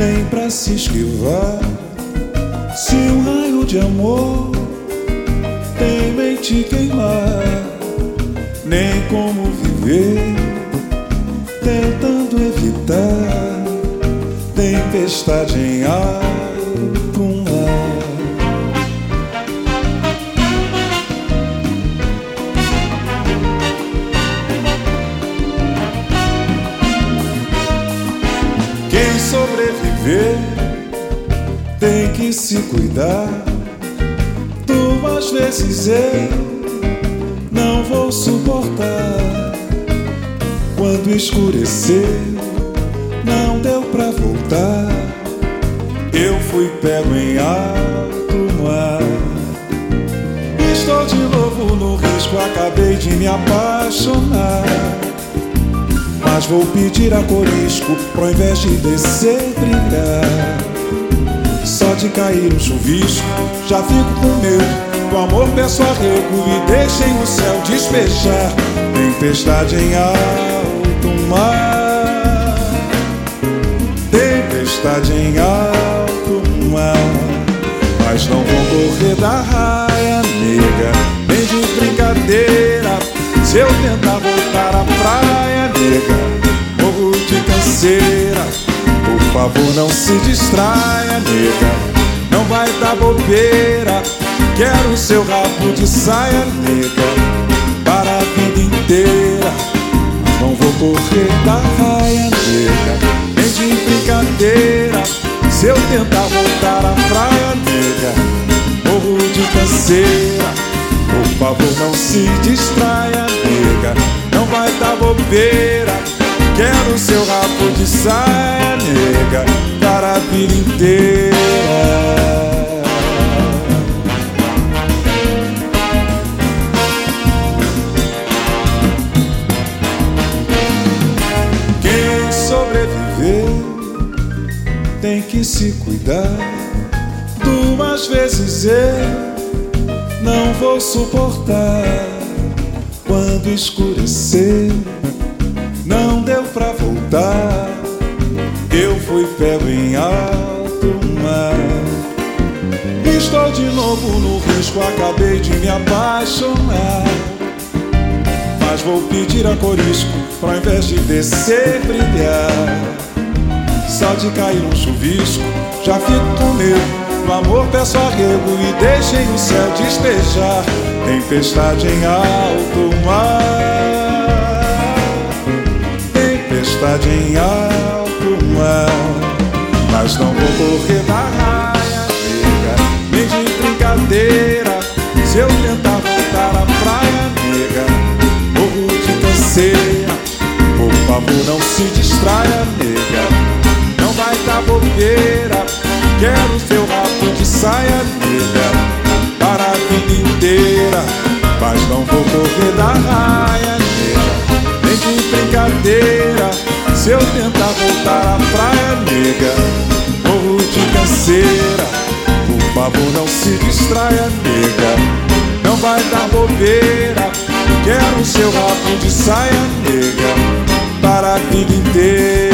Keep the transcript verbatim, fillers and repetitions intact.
nem pra se esquivar. Se um raio de amor tem em te queimar, nem como viver tentando evitar tempestade em alto mar. Quem sobreviver tem que se cuidar. Duas vezes eu não vou suportar. Quando escureceu, não deu pra voltar. Eu fui pego em alto mar. Estou de novo no risco, acabei de me apaixonar. Mas vou pedir a corisco pro invés de descer brilhar. Só de cair um chuvisco já fico com medo. Do amor peço arrego e deixem o céu despejar tempestade em alto mar. Tempestade em alto mar. Mas não vou correr da raia, nega, nem de brincadeira. Se eu tentar voltar à praia, nega, morro de canseira. Por favor, não se distraia, nega, não vai dar bobeira. Quero seu rabo de saia, nega, para a vida inteira. Não vou correr da raia, nega, nem de brincadeira. Se eu tentar voltar à praia, nega, morro de canseira. Por favor, não se distraia, nega, não vai dar bobeira. Quero seu rabo de saia, nega, para a vida inteira. Quem sobreviver tem que se cuidar. Duas vezes eu não vou suportar. Quando escurecer, não deu pra voltar. Eu fui pego em alto mar. Estou de novo no risco, acabei de me apaixonar. Mas vou pedir a corisco pra invés de descer brilhar. Só de cair um chuvisco já fico com medo. Do amor peço arrego e deixem o céu despejar tempestade em alto mar. Tempestade em alto mar. Mas não vou correr da raia, nega, nem de brincadeira. Se eu tentar voltar à praia, nega, morro de canseira. Por favor, não se distraia, nega, não vai dar bobeira. Quero seu rabo de saia, nega, para a vida inteira. Mas não vou correr da raia, nega, nem de brincadeira. Se eu tentar voltar à praia, nega, morro de canseira. Por favor, não se distraia, nega, não vai dar bobeira. Quero seu rabo de saia, nega, para a vida inteira.